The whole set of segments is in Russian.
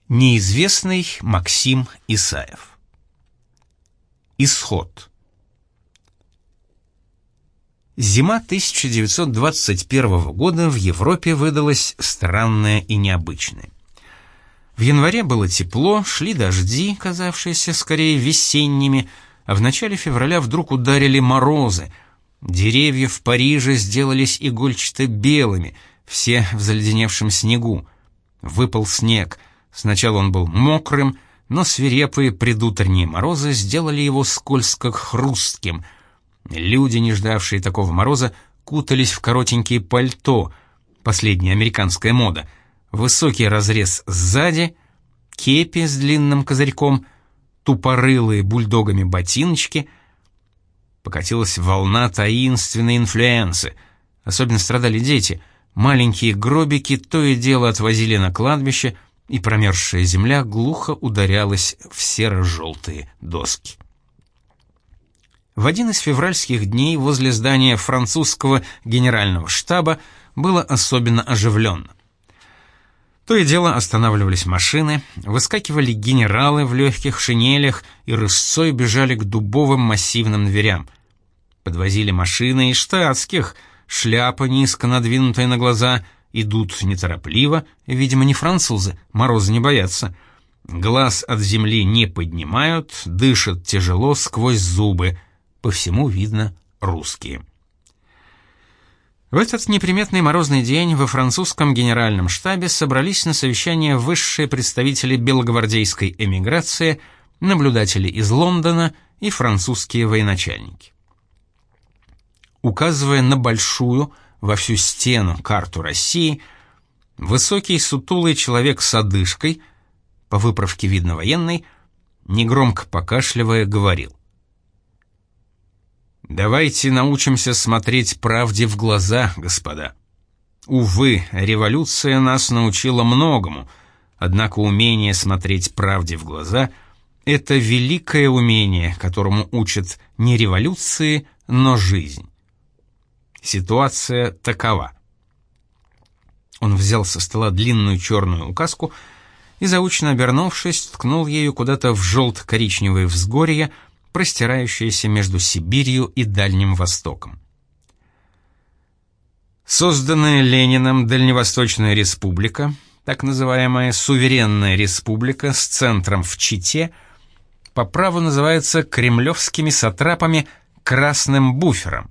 Неизвестный Максим Исаев. Исход. Зима 1921 года в Европе выдалась странная и необычная. В январе было тепло, шли дожди, казавшиеся скорее весенними, а в начале февраля вдруг ударили морозы. Деревья в Париже сделались игольчато-белыми, все в заледеневшем снегу. Выпал снег. Сначала он был мокрым, но свирепые предутренние морозы сделали его скользко-хрустким. Люди, не ждавшие такого мороза, кутались в коротенькие пальто, последняя американская мода, высокий разрез сзади, кепи с длинным козырьком, тупорылые бульдогами ботиночки. Покатилась волна таинственной инфлюенсы. Особенно страдали дети. Маленькие гробики то и дело отвозили на кладбище, и промерзшая земля глухо ударялась в серо-желтые доски. В один из февральских дней возле здания французского генерального штаба было особенно оживленно. То и дело останавливались машины, выскакивали генералы в легких шинелях и рысцой бежали к дубовым массивным дверям. Подвозили машины и штатских, шляпа низко надвинутая на глаза, идут неторопливо, видимо, не французы, мороза не боятся. Глаз от земли не поднимают, дышат тяжело сквозь зубы. По всему видно русские. В этот неприметный морозный день во французском генеральном штабе собрались на совещание высшие представители белогвардейской эмиграции, наблюдатели из Лондона и французские военачальники. Указывая на большую, во всю стену карту России, высокий сутулый человек с одышкой, по выправке видно военный, негромко покашливая, говорил: «Давайте научимся смотреть правде в глаза, господа. Увы, революция нас научила многому, однако умение смотреть правде в глаза — это великое умение, которому учат не революции, но жизнь. Ситуация такова». Он взял со стола длинную черную указку и, заучно обернувшись, ткнул ею куда-то в желто-коричневые взгорья, простирающиеся между Сибирью и Дальним Востоком. Созданная Лениным Дальневосточная республика, так называемая суверенная республика с центром в Чите, по праву называется кремлевскими сатрапами «красным буфером».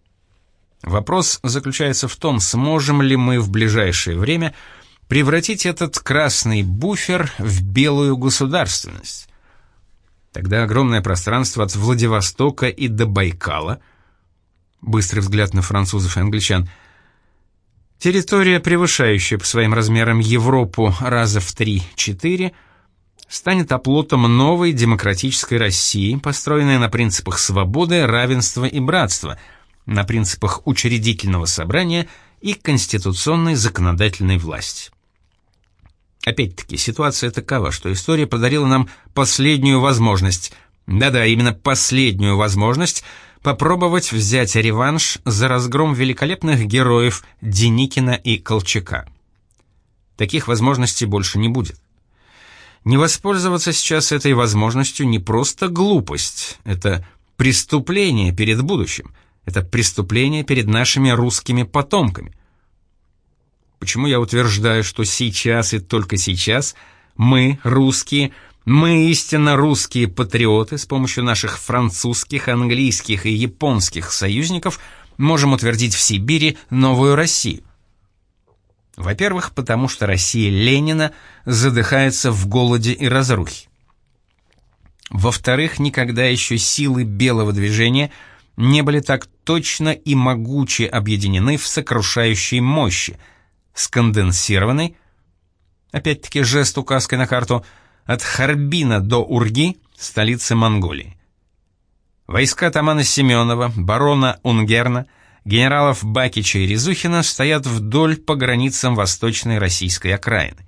Вопрос заключается в том, сможем ли мы в ближайшее время превратить этот красный буфер в белую государственность. Тогда огромное пространство от Владивостока и до Байкала, быстрый взгляд на французов и англичан, территория, превышающая по своим размерам Европу раза в 3-4, станет оплотом новой демократической России, построенной на принципах свободы, равенства и братства, на принципах учредительного собрания и конституционной законодательной власти. Опять-таки, ситуация такова, что история подарила нам последнюю возможность, да-да, именно последнюю возможность, попробовать взять реванш за разгром великолепных героев Деникина и Колчака. Таких возможностей больше не будет. Не воспользоваться сейчас этой возможностью не просто глупость, это преступление перед будущим, это преступление перед нашими русскими потомками. Почему я утверждаю, что сейчас и только сейчас мы, русские, мы истинно русские патриоты, с помощью наших французских, английских и японских союзников можем утвердить в Сибири новую Россию? Во-первых, потому что Россия Ленина задыхается в голоде и разрухе. Во-вторых, никогда еще силы белого движения не были так точно и могуче объединены в сокрушающей мощи, сконденсированной, опять-таки жест указкой на карту, от Харбина до Урги, столицы Монголии. Войска атамана Семенова, барона Унгерна, генералов Бакича и Резухина стоят вдоль по границам восточной российской окраины.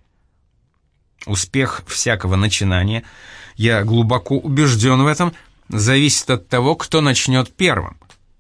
Успех всякого начинания, я глубоко убежден в этом, зависит от того, кто начнет первым.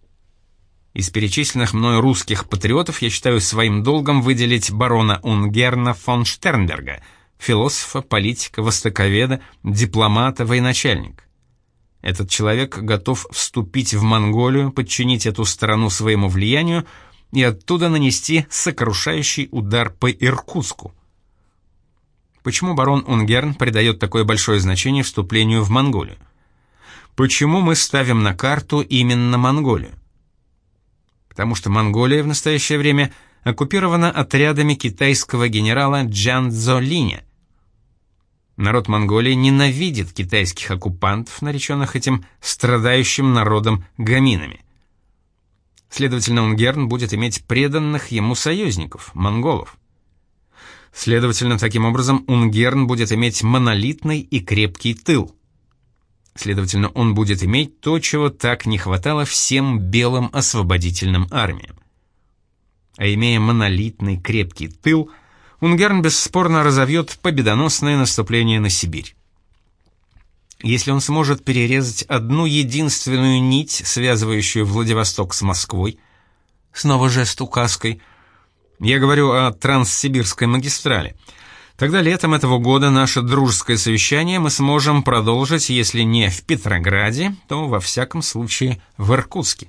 Из перечисленных мною русских патриотов я считаю своим долгом выделить барона Унгерна фон Штернберга, философа, политика, востоковеда, дипломата, военачальника. Этот человек готов вступить в Монголию, подчинить эту страну своему влиянию и оттуда нанести сокрушающий удар по Иркутску. Почему барон Унгерн придает такое большое значение вступлению в Монголию? Почему мы ставим на карту именно Монголию? Потому что Монголия в настоящее время оккупирована отрядами китайского генерала Чжан Цзолиня. Народ Монголии ненавидит китайских оккупантов, нареченных этим страдающим народом гаминами. Следовательно, Унгерн будет иметь преданных ему союзников, монголов. Следовательно, таким образом, Унгерн будет иметь монолитный и крепкий тыл. Следовательно, он будет иметь то, чего так не хватало всем белым освободительным армиям. А имея монолитный крепкий тыл, Унгерн бесспорно разовьет победоносное наступление на Сибирь. Если он сможет перерезать одну единственную нить, связывающую Владивосток с Москвой, снова жест указкой, я говорю о Транссибирской магистрали, тогда летом этого года наше дружеское совещание мы сможем продолжить, если не в Петрограде, то во всяком случае в Иркутске.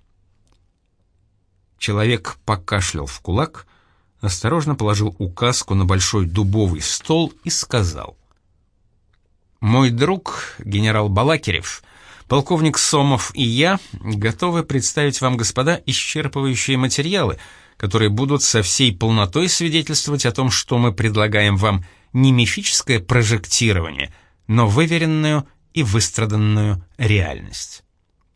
Человек покашлял в кулак, осторожно положил указку на большой дубовый стол и сказал: «Мой друг, генерал Балакирев, полковник Сомов и я готовы представить вам, господа, исчерпывающие материалы, которые будут со всей полнотой свидетельствовать о том, что мы предлагаем вам не мифическое прожектирование, но выверенную и выстраданную реальность».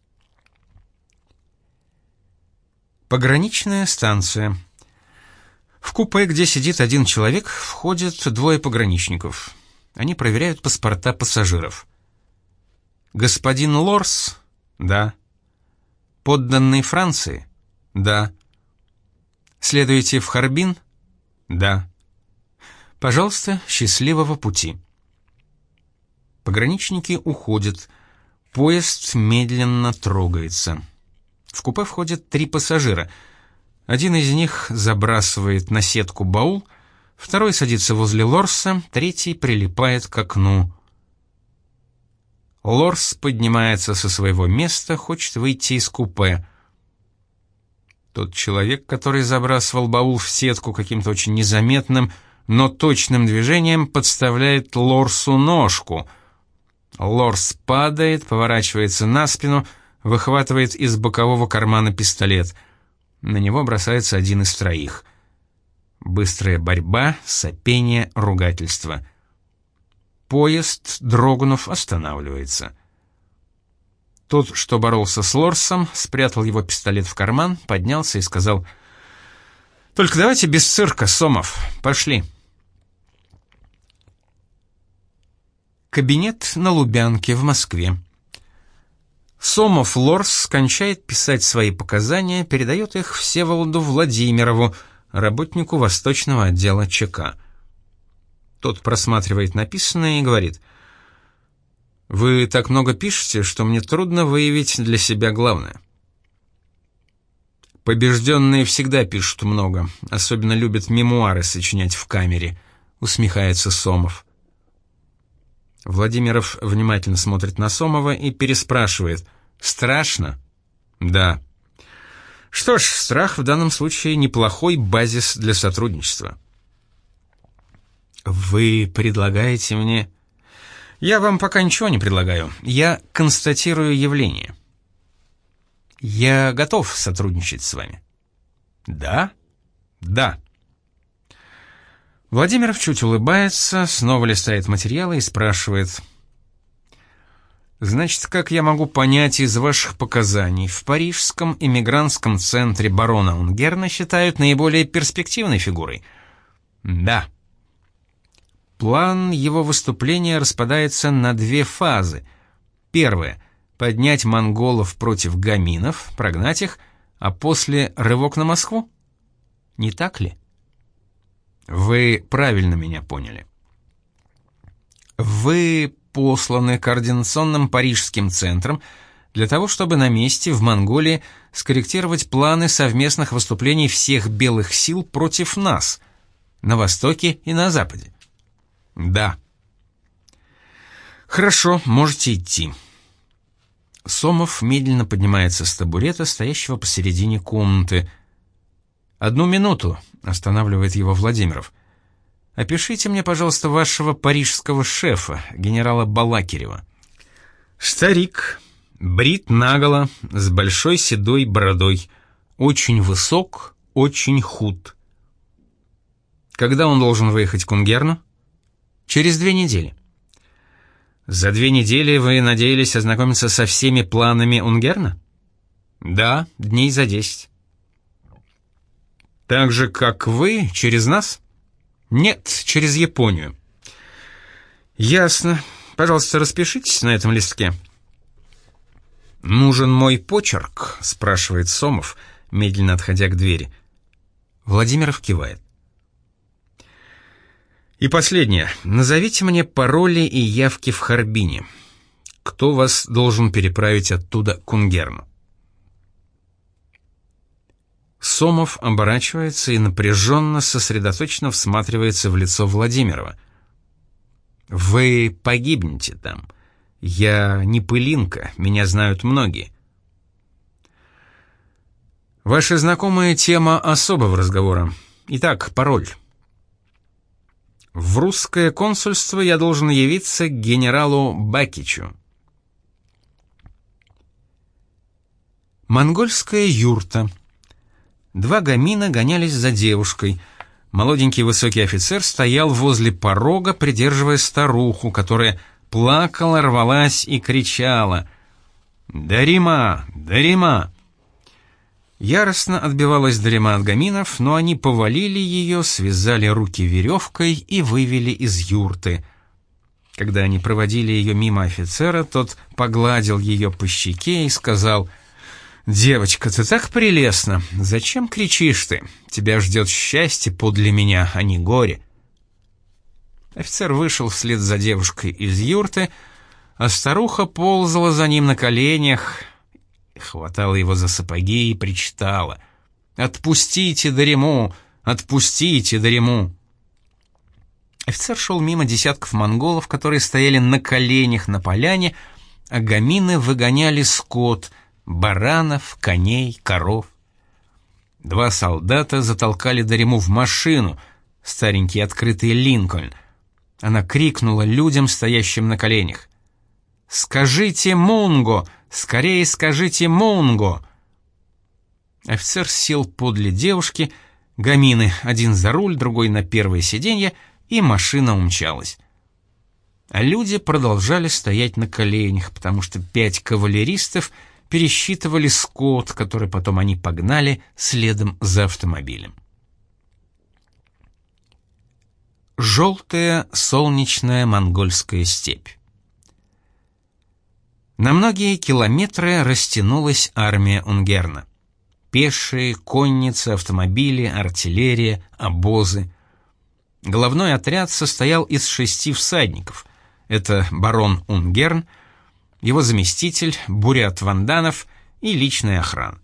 Пограничная станция. В купе, где сидит один человек, входят двое пограничников. Они проверяют паспорта пассажиров. «Господин Лорс?» «Да». «Подданный Франции?» «Да». «Следуете в Харбин?» «Да». «Пожалуйста, счастливого пути». Пограничники уходят. Поезд медленно трогается. В купе входят 3 пассажира. Один из них забрасывает на сетку баул, второй садится возле Лорса, третий прилипает к окну. Лорс поднимается со своего места, хочет выйти из купе. Тот человек, который забрасывал баул в сетку каким-то очень незаметным, но точным движением, подставляет Лорсу ножку. Лорс падает, поворачивается на спину, выхватывает из бокового кармана пистолет. На него бросается один из 3. Быстрая борьба, сопение, ругательство. Поезд, дрогнув, останавливается. Тот, что боролся с Лорсом, спрятал его пистолет в карман, поднялся и сказал: «Только давайте без цирка, Сомов. Пошли». Кабинет на Лубянке в Москве. Сомов Лорс кончает писать свои показания, передает их Всеволоду Владимирову, работнику Восточного отдела ЧК. Тот просматривает написанное и говорит: «Вы так много пишете, что мне трудно выявить для себя главное». «Побежденные всегда пишут много, особенно любят мемуары сочинять в камере», — усмехается Сомов. Владимиров внимательно смотрит на Сомова и переспрашивает: «Страшно?» «Да». «Что ж, страх в данном случае неплохой базис для сотрудничества». «Вы предлагаете мне...» «Я вам пока ничего не предлагаю. Я констатирую явление». «Я готов сотрудничать с вами». «Да?» «Да». Владимиров чуть улыбается, снова листает материалы и спрашивает: «Значит, как я могу понять из ваших показаний, в парижском эмигрантском центре барона Унгерна считают наиболее перспективной фигурой?» «Да». План его выступления распадается на 2 фазы. Первая — поднять монголов против гаминов, прогнать их, а после рывок на Москву? Не так ли? Вы правильно меня поняли. Вы посланы координационным парижским центром для того, чтобы на месте в Монголии скорректировать планы совместных выступлений всех белых сил против нас, на Востоке и на Западе. Да. Хорошо, можете идти. Сомов медленно поднимается с табурета, стоящего посередине комнаты. «Одну минуту», — останавливает его Владимиров. «Опишите мне, пожалуйста, вашего парижского шефа, генерала Балакирева». Старик, брит наголо, с большой седой бородой, очень высок, очень худ. Когда он должен выехать к Унгерну? Через 2 недели. За 2 недели вы надеялись ознакомиться со всеми планами Унгерна? Да, дней за 10. Так же, как вы, через нас? Нет, через Японию. Ясно. Пожалуйста, распишитесь на этом листке. «Нужен мой почерк?» — спрашивает Сомов, медленно отходя к двери. Владимиров кивает. «И последнее. Назовите мне пароли и явки в Харбине. Кто вас должен переправить оттуда к Унгерну?» Сомов оборачивается и напряженно, сосредоточенно всматривается в лицо Владимирова. «Вы погибнете там. Я не пылинка, меня знают многие». «Ваша знакомая тема особого разговора. Итак, пароль». «В русское консульство я должен явиться к генералу Бакичу». Монгольская юрта. 2 гамина гонялись за девушкой. Молоденький высокий офицер стоял возле порога, придерживая старуху, которая плакала, рвалась и кричала: «Дарима! Дарима!» Яростно отбивалась Дарима от гаминов, но они повалили ее, связали руки веревкой и вывели из юрты. Когда они проводили ее мимо офицера, тот погладил ее по щеке и сказал: «Девочка, ты так прелестна! Зачем кричишь ты? Тебя ждет счастье подле меня, а не горе». Офицер вышел вслед за девушкой из юрты, а старуха ползала за ним на коленях, хватала его за сапоги и причитала: «Отпустите Дариму! Отпустите Дариму!» Офицер шел мимо десятков монголов, которые стояли на коленях на поляне, а гамины выгоняли скот — баранов, коней, коров. 2 солдата затолкали Дариму в машину, старенький открытый Линкольн. Она крикнула людям, стоящим на коленях: «Скажите Мунго! Скорее скажите Мунго!» Офицер сел подле девушки, гамины один за руль, другой на первое сиденье, и машина умчалась. А люди продолжали стоять на коленях, потому что 5 кавалеристов пересчитывали скот, который потом они погнали следом за автомобилем. Желтая солнечная монгольская степь. На многие километры растянулась армия Унгерна. Пешие, конницы, автомобили, артиллерия, обозы. Головной отряд состоял из 6 всадников. Это барон Унгерн, его заместитель, бурят Ванданов и личная охрана.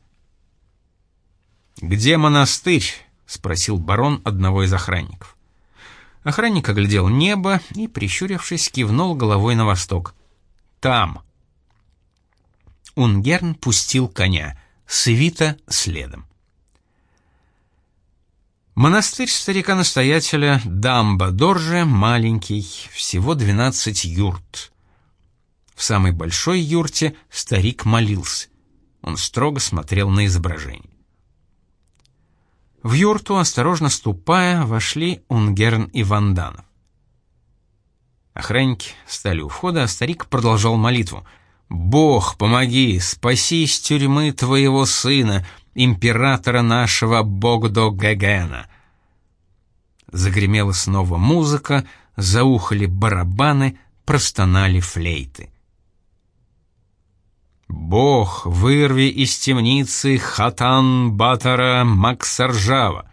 «Где монастырь?» — спросил барон одного из охранников. Охранник оглядел небо и, прищурившись, кивнул головой на восток. «Там». Унгерн пустил коня, свита следом. Монастырь старика-настоятеля Дамба-Дорже маленький, всего 12 юрт. В самой большой юрте старик молился. Он строго смотрел на изображение. В юрту, осторожно ступая, вошли Унгерн и Ванданов. Охранники стали у входа, а старик продолжал молитву: «Бог, помоги, спаси из тюрьмы твоего сына, императора нашего Богдо-Гегена». Загремела снова музыка, заухали барабаны, простонали флейты. «Бог, вырви из темницы Хатан-Батора Максаржава».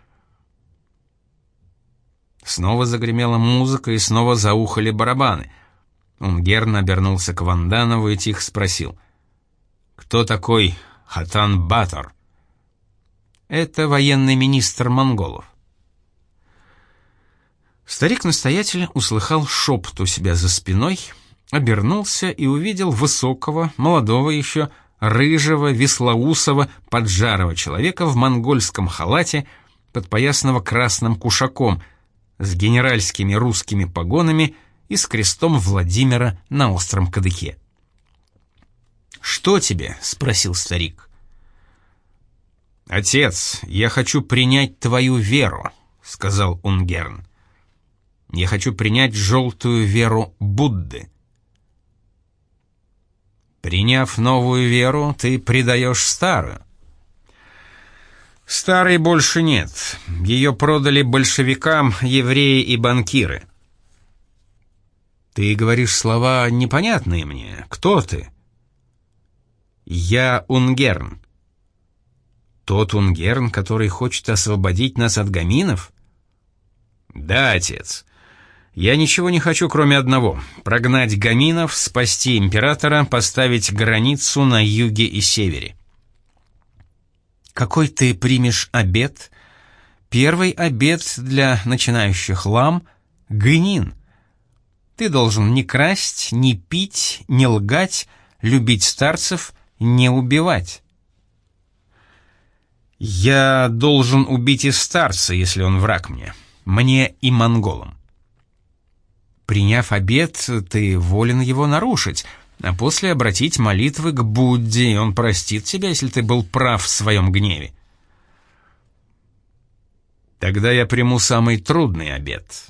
Снова загремела музыка и снова заухали барабаны. Унгерн обернулся к Ванданову и тихо спросил: «Кто такой Хатан-Батор?» «Это военный министр монголов». Старик-настоятель услыхал шепот у себя за спиной, обернулся и увидел высокого, молодого еще, рыжего, веслоусого, поджарого человека в монгольском халате, подпоясанного красным кушаком, с генеральскими русскими погонами и с крестом Владимира на остром кадыке. «Что тебе?» — спросил старик. «Отец, я хочу принять твою веру», — сказал Унгерн. «Я хочу принять желтую веру Будды». «Приняв новую веру, ты предаешь старую». «Старой больше нет. Ее продали большевикам евреи и банкиры». «Ты говоришь слова непонятные мне. Кто ты?» «Я Унгерн». «Тот Унгерн, который хочет освободить нас от гаминов?» «Да, отец. Я ничего не хочу, кроме одного — прогнать гаминов, спасти императора, поставить границу на юге и севере». «Какой ты примешь обет?» «Первый обет для начинающих лам — гынин. Ты должен не красть, не пить, не лгать, любить старцев, не убивать». «Я должен убить и старца, если он враг мне и монголам». «Приняв обет, ты волен его нарушить, а после обратить молитвы к Будде, и он простит тебя, если ты был прав в своем гневе». «Тогда я приму самый трудный обет».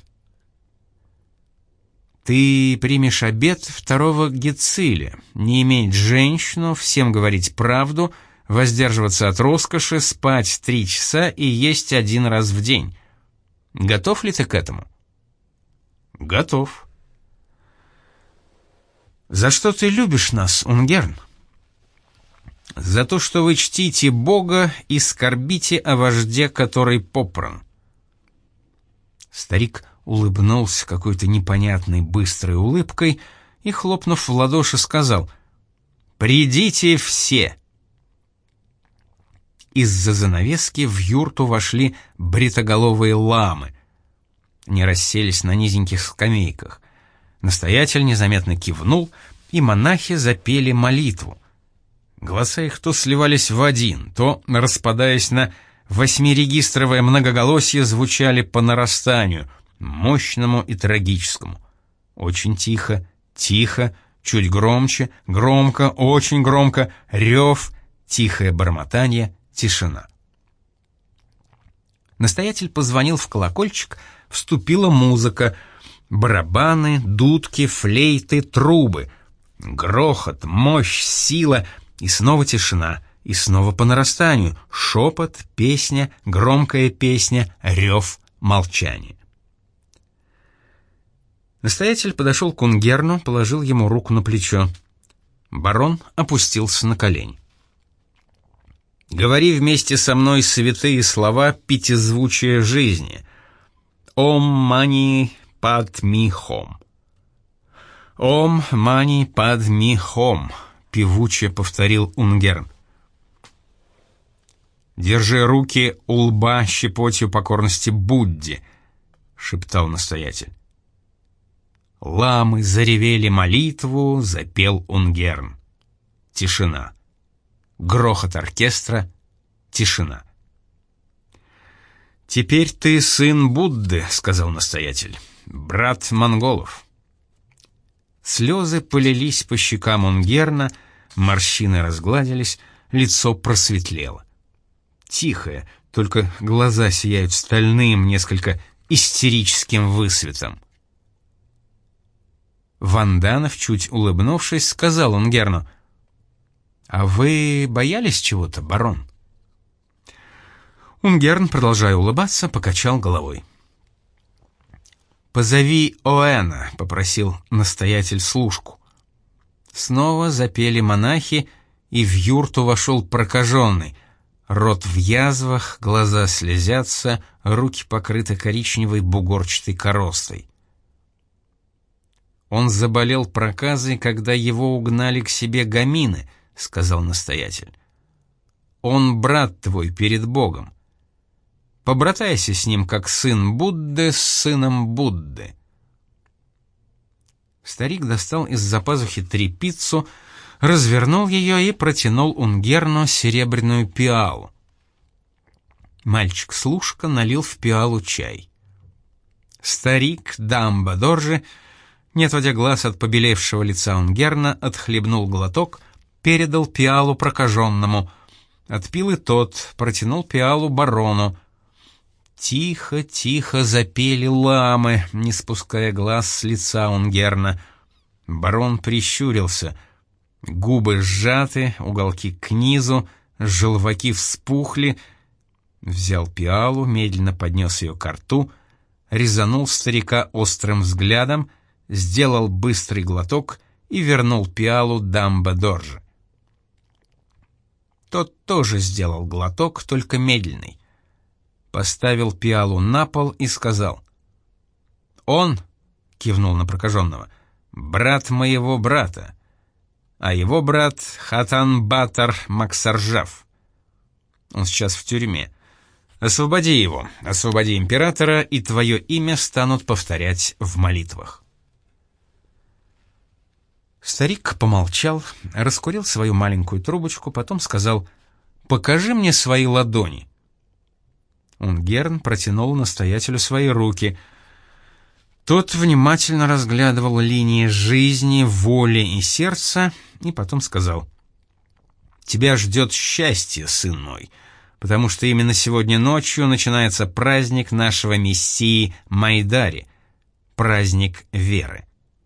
«Ты примешь обет второго Гециля, не иметь женщину, всем говорить правду, воздерживаться от роскоши, спать 3 часа и есть 1 раз в день. Готов ли ты к этому?» «Готов». «За что ты любишь нас, Унгерн?» «За то, что вы чтите Бога и скорбите о вожде, который попран». Старик улыбнулся какой-то непонятной быстрой улыбкой и, хлопнув в ладоши, сказал: «Придите все!» Из-за занавески в юрту вошли бритоголовые ламы. Они расселись на низеньких скамейках. Настоятель незаметно кивнул, и монахи запели молитву. Голоса их то сливались в один, то, распадаясь на 8-регистровое многоголосие, звучали по нарастанию, мощному и трагическому. Очень тихо, тихо, чуть громче, громко, очень громко, рев, тихое бормотание, тишина. Настоятель позвонил в колокольчик, вступила музыка, барабаны, дудки, флейты, трубы, грохот, мощь, сила, и снова тишина, и снова по нарастанию, шепот, песня, громкая песня, рев, молчание. Настоятель подошел к Унгерну, положил ему руку на плечо. Барон опустился на колени. «Говори вместе со мной святые слова пятизвучия жизни. Ом мани падми хом. Ом мани падми хом», — певуче повторил Унгерн. «Держи руки у лба щепотью покорности Будде», — шептал настоятель. Ламы заревели молитву, запел Унгерн. Тишина. Грохот оркестра. Тишина. «Теперь ты сын Будды», — сказал настоятель, — «брат монголов». Слезы полились по щекам Унгерна, морщины разгладились, лицо просветлело. Тихое, только глаза сияют стальным, несколько истерическим высветом. Ванданов, чуть улыбнувшись, сказал Унгерну: «А вы боялись чего-то, барон?» Унгерн, продолжая улыбаться, покачал головой. «Позови Оэна», — попросил настоятель служку. Снова запели монахи, и в юрту вошел прокаженный. Рот в язвах, глаза слезятся, руки покрыты коричневой бугорчатой коростой. «Он заболел проказой, когда его угнали к себе гамины», — сказал настоятель. «Он брат твой перед Богом. Побратайся с ним, как сын Будды с сыном Будды». Старик достал из-за пазухи тряпицу, развернул ее и протянул Унгерну серебряную пиалу. Мальчик-служка налил в пиалу чай. Старик Дамба-Доржи, не отводя глаз от побелевшего лица Унгерна, отхлебнул глоток, передал пиалу прокаженному. Отпил и тот, протянул пиалу барону. Тихо-тихо запели ламы, не спуская глаз с лица Унгерна. Барон прищурился. Губы сжаты, уголки к низу, желваки вспухли. Взял пиалу, медленно поднес ее ко рту, резанул старика острым взглядом, сделал быстрый глоток и вернул пиалу Дамба-Доржи. Тот тоже сделал глоток, только медленный. Поставил пиалу на пол и сказал: «Он, — кивнул на прокаженного, — брат моего брата, а его брат Хатан-Батар Максаржав. Он сейчас в тюрьме. Освободи его, освободи императора, и твое имя станут повторять в молитвах». Старик помолчал, раскурил свою маленькую трубочку, потом сказал: «Покажи мне свои ладони». Унгерн протянул настоятелю свои руки. Тот внимательно разглядывал линии жизни, воли и сердца, и потом сказал: «Тебя ждет счастье, сын мой, потому что именно сегодня ночью начинается праздник нашего мессии Майдари, праздник веры».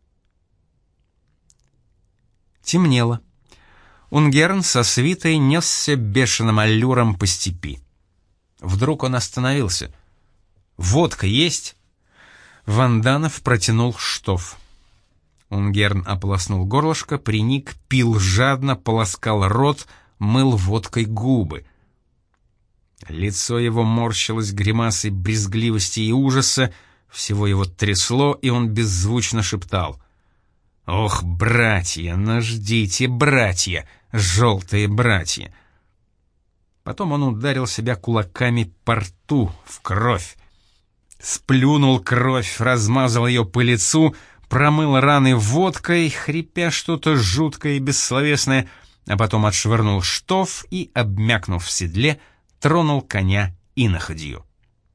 Темнело. Унгерн со свитой несся бешеным аллюром по степи. Вдруг он остановился. «Водка есть?» Ванданов протянул штоф. Унгерн ополоснул горлышко, приник, пил жадно, полоскал рот, мыл водкой губы. Лицо его морщилось гримасой брезгливости и ужаса, всего его трясло, и он беззвучно шептал: «Ох, братья, ждите, братья, желтые братья!» Потом он ударил себя кулаками по рту, в кровь. Сплюнул кровь, размазал ее по лицу, промыл раны водкой, хрипя что-то жуткое и бессловесное, а потом отшвырнул штоф и, обмякнув в седле, тронул коня иноходью.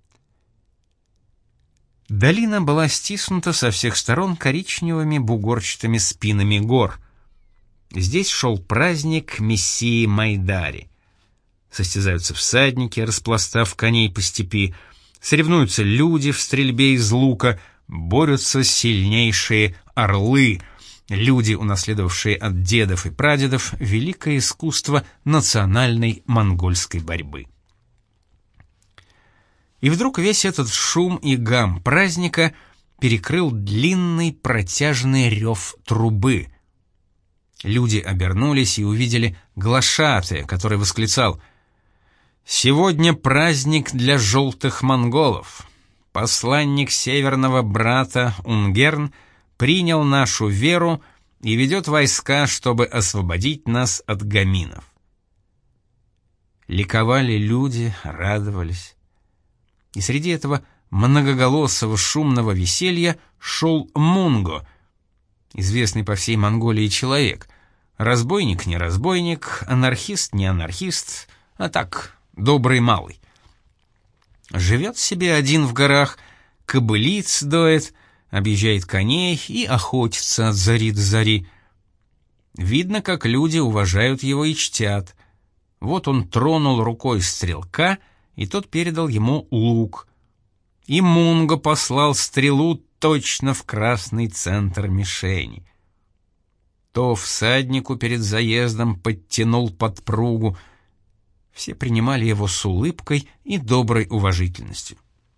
Долина была стиснута со всех сторон коричневыми бугорчатыми спинами гор. Здесь шел праздник мессии Майдари. Состязаются всадники, распластав коней по степи, соревнуются люди в стрельбе из лука, борются сильнейшие орлы, люди, унаследовавшие от дедов и прадедов великое искусство национальной монгольской борьбы. И вдруг весь этот шум и гам праздника перекрыл длинный протяжный рев трубы. Люди обернулись и увидели глашатая, который восклицал: «Сегодня праздник для желтых монголов. Посланник северного брата Унгерн принял нашу веру и ведет войска, чтобы освободить нас от гаминов». Ликовали люди, радовались. И среди этого многоголосого шумного веселья шел Мунго, известный по всей Монголии человек, разбойник не разбойник, анархист не анархист, а так, добрый малый. Живет себе один в горах, кобылиц доет, объезжает коней и охотится от зари до зари. Видно, как люди уважают его и чтят. Вот он тронул рукой стрелка, и тот передал ему лук. И Мунго послал стрелу точно в красный центр мишени. То всаднику перед заездом подтянул подпругу. Все принимали его с улыбкой и доброй уважительностью.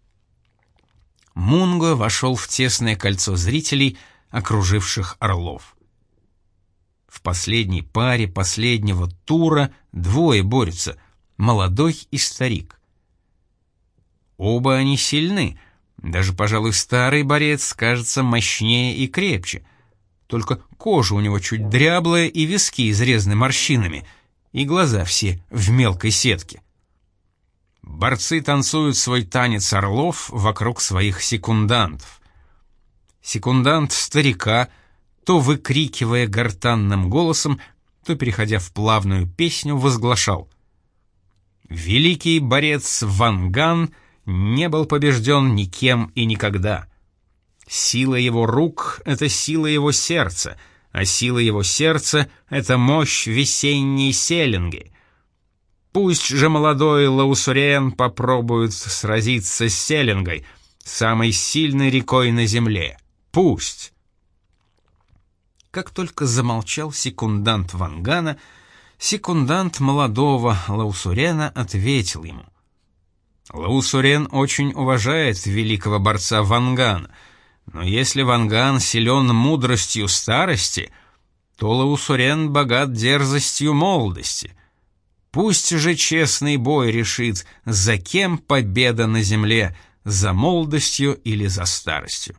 Мунго вошел в тесное кольцо зрителей, окруживших орлов. В последней паре последнего тура двое борются — молодой и старик. Оба они сильны, даже, пожалуй, старый борец кажется мощнее и крепче, только кожа у него чуть дряблая и виски изрезаны морщинами, и глаза все в мелкой сетке. Борцы танцуют свой танец орлов вокруг своих секундантов. Секундант старика, то выкрикивая гортанным голосом, то переходя в плавную песню, возглашал: «Великий борец Ван Ган не был побежден никем и никогда. Сила его рук — это сила его сердца, а сила его сердца — это мощь весенней селенги. Пусть же молодой Лаусурен попробует сразиться с селенгой, самой сильной рекой на земле. Пусть!» Как только замолчал секундант Ван Гана, секундант молодого Лаусурена ответил ему: «Лаусурен очень уважает великого борца Ван Гана, но если Ван Ган силен мудростью старости, то Лаусурен богат дерзостью молодости. Пусть же честный бой решит, за кем победа на земле, за молодостью или за старостью».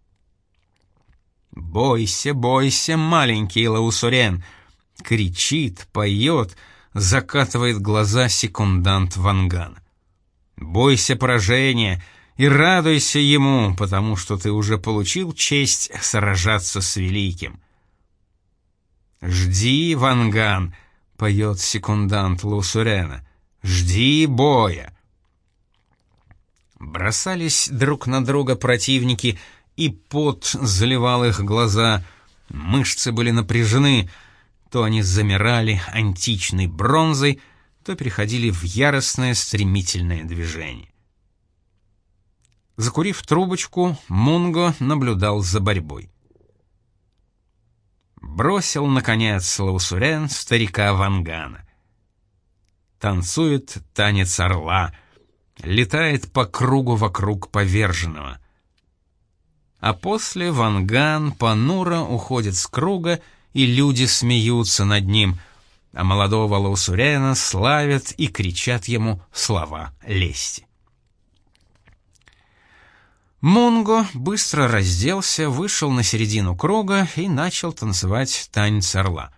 «Бойся, бойся, маленький Лаусурен!» — кричит, поет, закатывает глаза секундант Ван Гана. «Бойся поражения и радуйся ему, потому что ты уже получил честь сражаться с великим». «Жди, Ван Ган!» — поет секундант Лаусурена. «Жди боя!» Бросались друг на друга противники, и пот заливал их глаза, мышцы были напряжены, то они замирали античной бронзой, то переходили в яростное стремительное движение. Закурив трубочку, Мунго наблюдал за борьбой. Бросил, наконец, Лаусурен старика Ван Гана. Танцует танец орла, летает по кругу вокруг поверженного. А после Ван Ган понуро уходит с круга, и люди смеются над ним, а молодого Лаусурена славят и кричат ему слова лести. Мунго быстро разделся, вышел на середину круга и начал танцевать танец орла.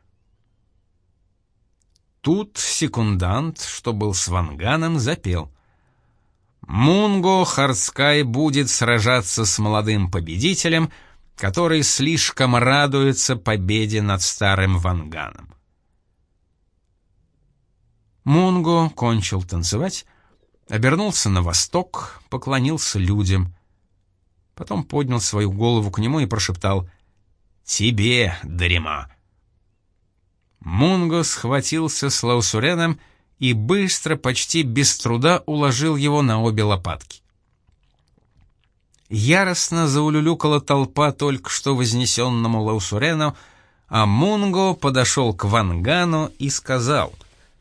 Тут секундант, что был с Ван Ганом, запел: «Мунго Хардскай будет сражаться с молодым победителем, который слишком радуется победе над старым Ван Ганом». Мунго кончил танцевать, обернулся на восток, поклонился людям. Потом поднял свою голову к нему и прошептал: «Тебе, Дарима». Мунго схватился с Лаусуреном и быстро, почти без труда уложил его на обе лопатки. Яростно заулюлюкала толпа только что вознесенному Лаусурену, а Мунго подошел к Ван Гану и сказал: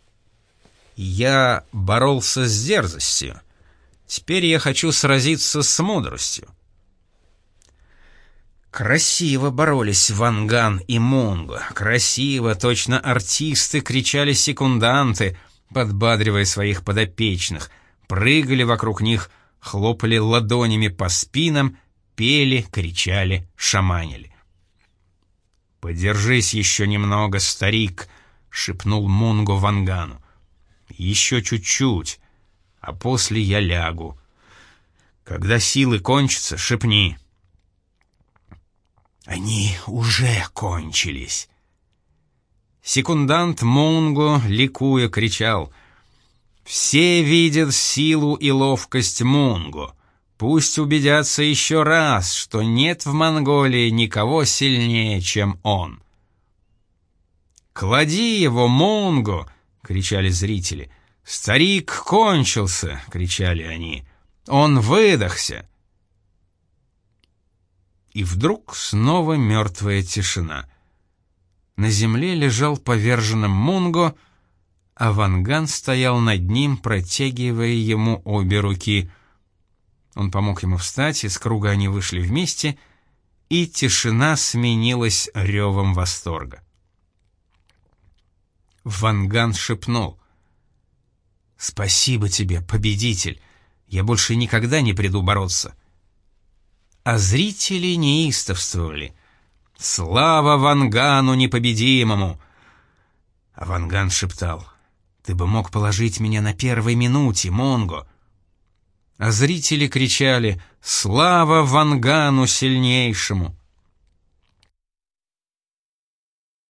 «Я боролся с дерзостью, теперь я хочу сразиться с мудростью». Красиво боролись Ван Ган и Мунго, красиво, точно артисты, кричали секунданты, подбадривая своих подопечных, прыгали вокруг них, хлопали ладонями по спинам, пели, кричали, шаманили. «Подержись еще немного, старик», — шепнул Мунго Ван Гану. «Еще чуть-чуть, а после я лягу. Когда силы кончатся, шепни». «Они уже кончились». Секундант Мунго, ликуя, кричал: «Все видят силу и ловкость Мунго. Пусть убедятся еще раз, что нет в Монголии никого сильнее, чем он». «Клади его, Мунго!» — кричали зрители. «Старик кончился!» — кричали они. «Он выдохся!» И вдруг снова мертвая тишина. На земле лежал поверженным Мунго, а Ван Ган стоял над ним, протягивая ему обе руки. Он помог ему встать, из круга они вышли вместе, и тишина сменилась ревом восторга. Ван Ган шепнул: «Спасибо тебе, победитель, я больше никогда не приду бороться». А зрители неистовствовали: «Слава Ван Гану непобедимому!» А Ван Ган шептал: Ты бы мог положить меня на первой минуте, Монго!» А зрители кричали: «Слава Вангану сильнейшему!»